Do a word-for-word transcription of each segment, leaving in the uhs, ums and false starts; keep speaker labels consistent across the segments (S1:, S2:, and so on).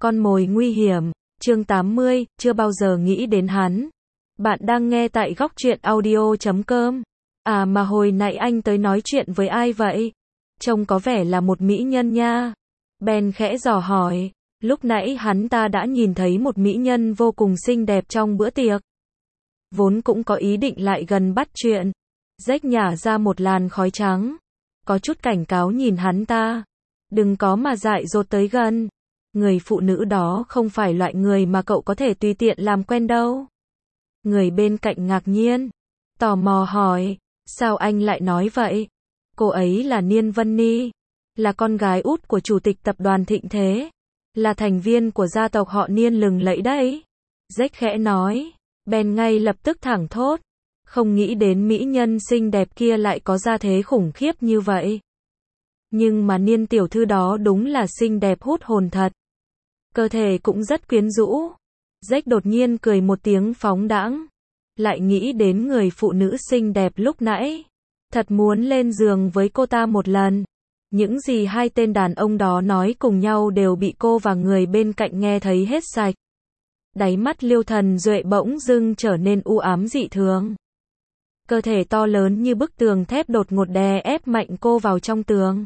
S1: Con mồi nguy hiểm, chương tám mươi, chưa bao giờ nghĩ đến hắn. Bạn đang nghe tại góc truyện audio chấm com. À mà hồi nãy anh tới nói chuyện với ai vậy? Trông có vẻ là một mỹ nhân nha. Ben khẽ dò hỏi. Lúc nãy hắn ta đã nhìn thấy một mỹ nhân vô cùng xinh đẹp trong bữa tiệc. Vốn cũng có ý định lại gần bắt chuyện. Jack nhả ra một làn khói trắng. Có chút cảnh cáo nhìn hắn ta. Đừng có mà dại dột tới gần. Người phụ nữ đó không phải loại người mà cậu có thể tùy tiện làm quen đâu. Người bên cạnh ngạc nhiên. Tò mò hỏi. Sao anh lại nói vậy? Cô ấy là Niên Vân Ni. Là con gái út của chủ tịch tập đoàn Thịnh Thế. Là thành viên của gia tộc họ Niên lừng lẫy đấy. Jack khẽ nói. Ben ngay lập tức thẳng thốt. Không nghĩ đến mỹ nhân xinh đẹp kia lại có gia thế khủng khiếp như vậy. Nhưng mà Niên tiểu thư đó đúng là xinh đẹp hút hồn thật. Cơ thể cũng rất quyến rũ. Jack đột nhiên cười một tiếng phóng đãng. Lại nghĩ đến người phụ nữ xinh đẹp lúc nãy. Thật muốn lên giường với cô ta một lần. Những gì hai tên đàn ông đó nói cùng nhau đều bị cô và người bên cạnh nghe thấy hết sạch. Đáy mắt Liêu Thần Duệ bỗng dưng trở nên u ám dị thường. Cơ thể to lớn như bức tường thép đột ngột đè ép mạnh cô vào trong tường.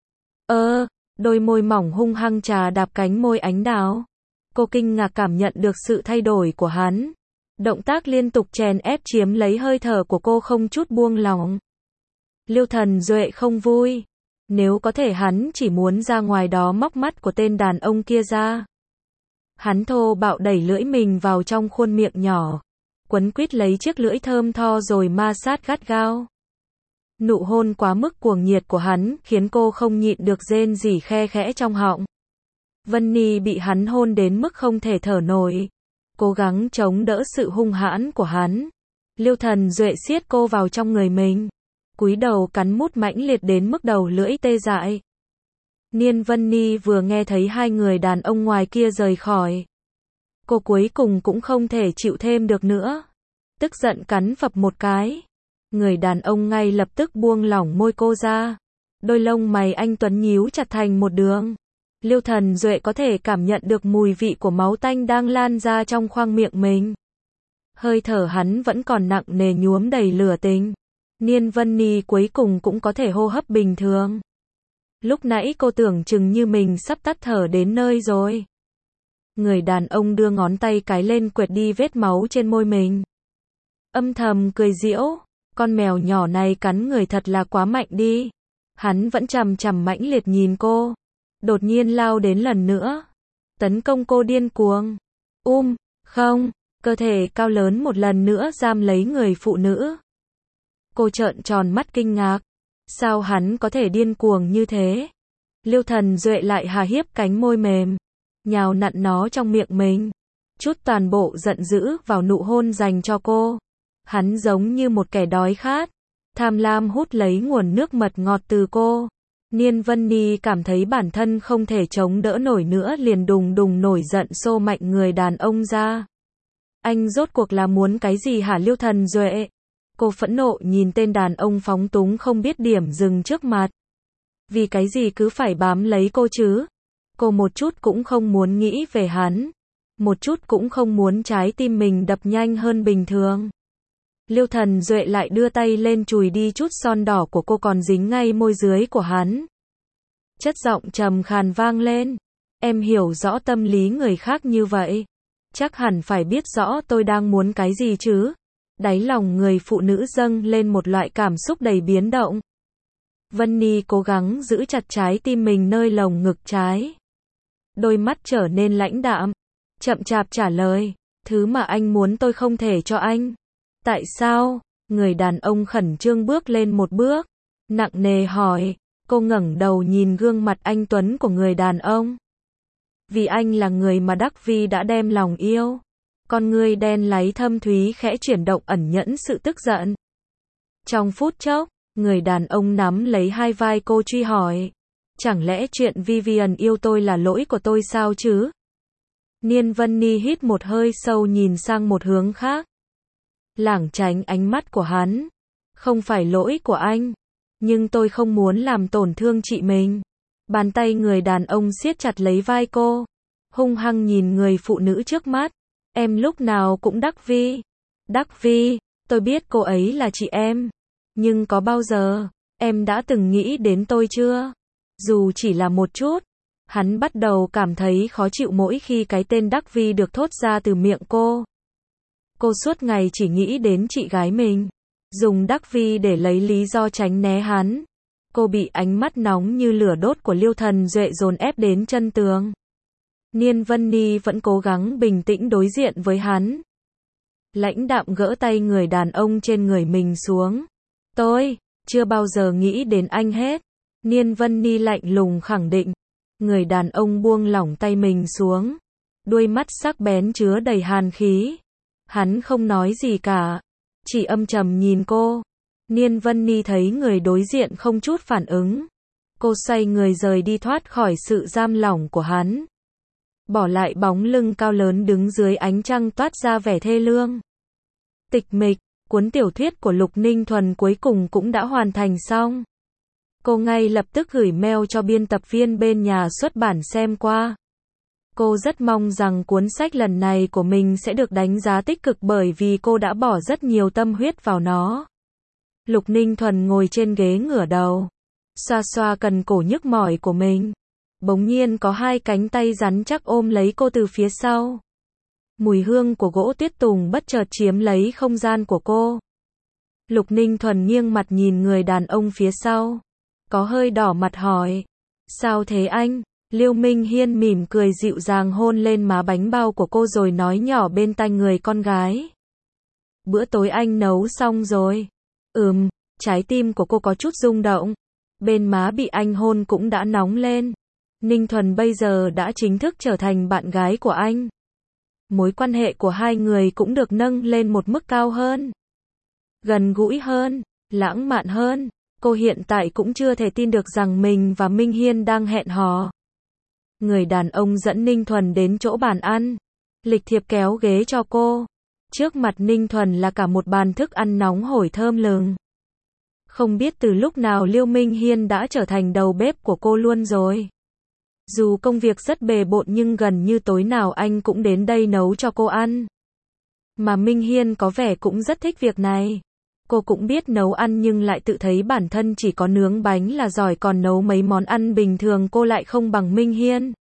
S1: Ơ, đôi môi mỏng hung hăng trà đạp cánh môi ánh đào. Cô kinh ngạc cảm nhận được sự thay đổi của hắn. Động tác liên tục chèn ép chiếm lấy hơi thở của cô không chút buông lỏng. Liêu Thần Duệ không vui. Nếu có thể hắn chỉ muốn ra ngoài đó móc mắt của tên đàn ông kia ra. Hắn thô bạo đẩy lưỡi mình vào trong khuôn miệng nhỏ. Quấn quýt lấy chiếc lưỡi thơm tho rồi ma sát gắt gao. Nụ hôn quá mức cuồng nhiệt của hắn khiến cô không nhịn được rên rỉ khe khẽ trong họng. Vân Ni bị hắn hôn đến mức không thể thở nổi. Cố gắng chống đỡ sự hung hãn của hắn. Liêu Thần Duệ siết cô vào trong người mình. Cúi đầu cắn mút mãnh liệt đến mức đầu lưỡi tê dại. Niên Vân Ni vừa nghe thấy hai người đàn ông ngoài kia rời khỏi. Cô cuối cùng cũng không thể chịu thêm được nữa. Tức giận cắn phập một cái. Người đàn ông ngay lập tức buông lỏng môi cô ra. Đôi lông mày anh tuấn nhíu chặt thành một đường. Liêu Thần Duệ có thể cảm nhận được mùi vị của máu tanh đang lan ra trong khoang miệng mình. Hơi thở hắn vẫn còn nặng nề nhuốm đầy lửa tình. Niên Vân Ni cuối cùng cũng có thể hô hấp bình thường. Lúc nãy cô tưởng chừng như mình sắp tắt thở đến nơi rồi. Người đàn ông đưa ngón tay cái lên quệt đi vết máu trên môi mình. Âm thầm cười giễu. Con mèo nhỏ này cắn người thật là quá mạnh đi. Hắn vẫn chằm chằm mãnh liệt nhìn cô. Đột nhiên lao đến lần nữa. Tấn công cô điên cuồng. Um, không, cơ thể cao lớn một lần nữa giam lấy người phụ nữ. Cô trợn tròn mắt kinh ngạc. Sao hắn có thể điên cuồng như thế? Liêu Thần Duệ lại hà hiếp cánh môi mềm. Nhào nặn nó trong miệng mình. Chút toàn bộ giận dữ vào nụ hôn dành cho cô. Hắn giống như một kẻ đói khát. Tham lam hút lấy nguồn nước mật ngọt từ cô. Niên Vân Ni cảm thấy bản thân không thể chống đỡ nổi nữa liền đùng đùng nổi giận xô mạnh người đàn ông ra. Anh rốt cuộc là muốn cái gì hả Liêu Thần Duệ? Cô phẫn nộ nhìn tên đàn ông phóng túng không biết điểm dừng trước mặt. Vì cái gì cứ phải bám lấy cô chứ? Cô một chút cũng không muốn nghĩ về hắn. Một chút cũng không muốn trái tim mình đập nhanh hơn bình thường. Liêu Thần Duệ lại đưa tay lên chùi đi chút son đỏ của cô còn dính ngay môi dưới của hắn. Chất giọng trầm khàn vang lên. Em hiểu rõ tâm lý người khác như vậy. Chắc hẳn phải biết rõ tôi đang muốn cái gì chứ. Đáy lòng người phụ nữ dâng lên một loại cảm xúc đầy biến động. Vân Ni cố gắng giữ chặt trái tim mình nơi lồng ngực trái. Đôi mắt trở nên lãnh đạm. Chậm chạp trả lời. Thứ mà anh muốn tôi không thể cho anh. Tại sao? Người đàn ông khẩn trương bước lên một bước. Nặng nề hỏi. Cô ngẩng đầu nhìn gương mặt anh tuấn của người đàn ông. Vì anh là người mà Đắc Vi đã đem lòng yêu. Con ngươi đen láy thâm thúy khẽ chuyển động ẩn nhẫn sự tức giận. Trong phút chốc, người đàn ông nắm lấy hai vai cô truy hỏi. Chẳng lẽ chuyện Vivian yêu tôi là lỗi của tôi sao chứ? Niên Vân Ni hít một hơi sâu nhìn sang một hướng khác. Lảng tránh ánh mắt của hắn. Không phải lỗi của anh. Nhưng tôi không muốn làm tổn thương chị mình. Bàn tay người đàn ông siết chặt lấy vai cô. hung hăng nhìn người phụ nữ trước mắt. Em lúc nào cũng Đắc Vi. Đắc Vi, tôi biết cô ấy là chị em. Nhưng có bao giờ, em đã từng nghĩ đến tôi chưa? Dù chỉ là một chút. Hắn bắt đầu cảm thấy khó chịu mỗi khi cái tên Đắc Vi được thốt ra từ miệng cô. Cô suốt ngày chỉ nghĩ đến chị gái mình. Dùng Đắc Vi để lấy lý do tránh né hắn. Cô bị ánh mắt nóng như lửa đốt của Liêu Thần Duệ dồn ép đến chân tường. Niên Vân Ni vẫn cố gắng bình tĩnh đối diện với hắn. Lãnh đạm gỡ tay người đàn ông trên người mình xuống. Tôi chưa bao giờ nghĩ đến anh hết. Niên Vân Ni lạnh lùng khẳng định. Người đàn ông buông lỏng tay mình xuống. Đuôi mắt sắc bén chứa đầy hàn khí. Hắn không nói gì cả. Chỉ âm trầm nhìn cô. Niên Vân Ni thấy người đối diện không chút phản ứng. Cô xoay người rời đi thoát khỏi sự giam lỏng của hắn. Bỏ lại bóng lưng cao lớn đứng dưới ánh trăng toát ra vẻ thê lương. Tịch mịch, cuốn tiểu thuyết của Lục Ninh Thuần cuối cùng cũng đã hoàn thành xong. Cô ngay lập tức gửi mail cho biên tập viên bên nhà xuất bản xem qua. Cô rất mong rằng cuốn sách lần này của mình sẽ được đánh giá tích cực bởi vì cô đã bỏ rất nhiều tâm huyết vào nó. Lục Ninh Thuần ngồi trên ghế ngửa đầu, xoa xoa cần cổ nhức mỏi của mình. Bỗng nhiên có hai cánh tay rắn chắc ôm lấy cô từ phía sau. Mùi hương của gỗ tuyết tùng bất chợt chiếm lấy không gian của cô. Lục Ninh Thuần nghiêng mặt nhìn người đàn ông phía sau. Có hơi đỏ mặt hỏi. Sao thế anh? Liêu Minh Hiên mỉm cười dịu dàng hôn lên má bánh bao của cô rồi nói nhỏ bên tai người con gái. Bữa tối anh nấu xong rồi. Ừm, trái tim của cô có chút rung động. Bên má bị anh hôn cũng đã nóng lên. Ninh Thuần bây giờ đã chính thức trở thành bạn gái của anh. Mối quan hệ của hai người cũng được nâng lên một mức cao hơn. Gần gũi hơn, lãng mạn hơn. Cô hiện tại cũng chưa thể tin được rằng mình và Minh Hiên đang hẹn hò. Người đàn ông dẫn Ninh Thuần đến chỗ bàn ăn. Lịch thiệp kéo ghế cho cô. Trước mặt Ninh Thuần là cả một bàn thức ăn nóng hổi thơm lừng. Không biết từ lúc nào Liêu Minh Hiên đã trở thành đầu bếp của cô luôn rồi. Dù công việc rất bề bộn nhưng gần như tối nào anh cũng đến đây nấu cho cô ăn. Mà Minh Hiên có vẻ cũng rất thích việc này. Cô cũng biết nấu ăn nhưng lại tự thấy bản thân chỉ có nướng bánh là giỏi, còn nấu mấy món ăn bình thường cô lại không bằng Minh Hiên.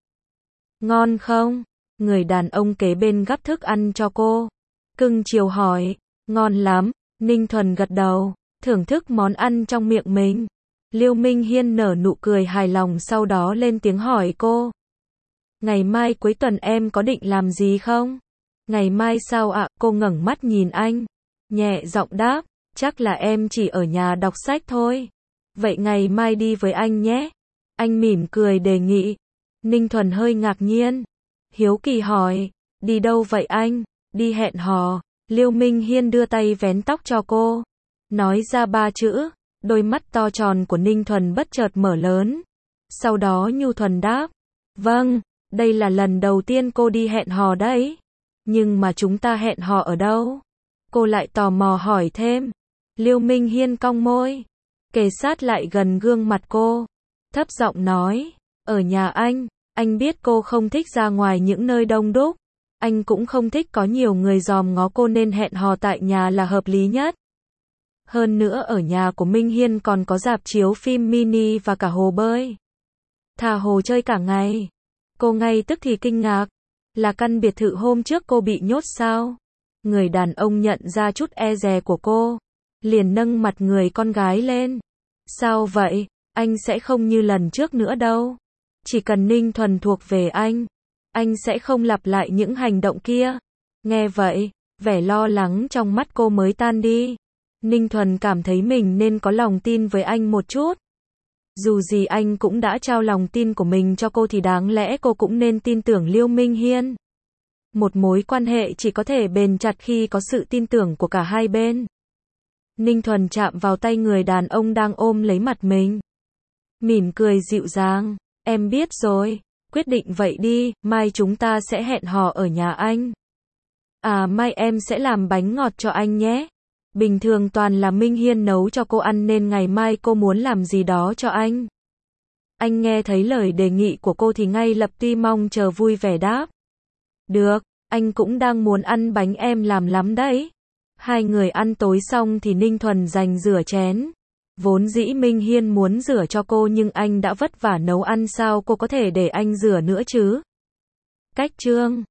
S1: Ngon không? Người đàn ông kế bên gắp thức ăn cho cô. Cưng chiều hỏi. Ngon lắm. Ninh Thuần gật đầu, thưởng thức món ăn trong miệng mình. Liêu Minh Hiên nở nụ cười hài lòng sau đó lên tiếng hỏi cô. Ngày mai cuối tuần em có định làm gì không? Ngày mai sao ạ? Cô ngẩng mắt nhìn anh. Nhẹ giọng đáp. Chắc là em chỉ ở nhà đọc sách thôi. Vậy ngày mai đi với anh nhé. Anh mỉm cười đề nghị. Ninh Thuần hơi ngạc nhiên. Hiếu kỳ hỏi. Đi đâu vậy anh? Đi hẹn hò. Liêu Minh Hiên đưa tay vén tóc cho cô. Nói ra ba chữ. Đôi mắt to tròn của Ninh Thuần bất chợt mở lớn. Sau đó nhu thuần đáp. Vâng, đây là lần đầu tiên cô đi hẹn hò đấy. Nhưng mà chúng ta hẹn hò ở đâu? Cô lại tò mò hỏi thêm. Liêu Minh Hiên cong môi. Kề sát lại gần gương mặt cô. Thấp giọng nói. Ở nhà anh. Anh biết cô không thích ra ngoài những nơi đông đúc. Anh cũng không thích có nhiều người dòm ngó cô nên hẹn hò tại nhà là hợp lý nhất. Hơn nữa ở nhà của Minh Hiên còn có rạp chiếu phim mini và cả hồ bơi. Thả hồ chơi cả ngày. Cô ngay tức thì kinh ngạc. Là căn biệt thự hôm trước cô bị nhốt sao? Người đàn ông nhận ra chút e dè của cô. Liền nâng mặt người con gái lên. Sao vậy? Anh sẽ không như lần trước nữa đâu. Chỉ cần Ninh Thuần thuộc về anh. Anh sẽ không lặp lại những hành động kia. Nghe vậy, vẻ lo lắng trong mắt cô mới tan đi. Ninh Thuần cảm thấy mình nên có lòng tin với anh một chút. Dù gì anh cũng đã trao lòng tin của mình cho cô thì đáng lẽ cô cũng nên tin tưởng Liêu Minh Hiên. Một mối quan hệ chỉ có thể bền chặt khi có sự tin tưởng của cả hai bên. Ninh Thuần chạm vào tay người đàn ông đang ôm lấy mặt mình. Mỉm cười dịu dàng. Em biết rồi. Quyết định vậy đi, mai chúng ta sẽ hẹn hò ở nhà anh. À mai em sẽ làm bánh ngọt cho anh nhé. Bình thường toàn là Minh Hiên nấu cho cô ăn nên ngày mai cô muốn làm gì đó cho anh. Anh nghe thấy lời đề nghị của cô thì ngay lập tức mong chờ vui vẻ đáp. Được, anh cũng đang muốn ăn bánh em làm lắm đấy. Hai người ăn tối xong thì Ninh Thuần giành rửa chén. Vốn dĩ Minh Hiên muốn rửa cho cô nhưng anh đã vất vả nấu ăn sao cô có thể để anh rửa nữa chứ. Cách chương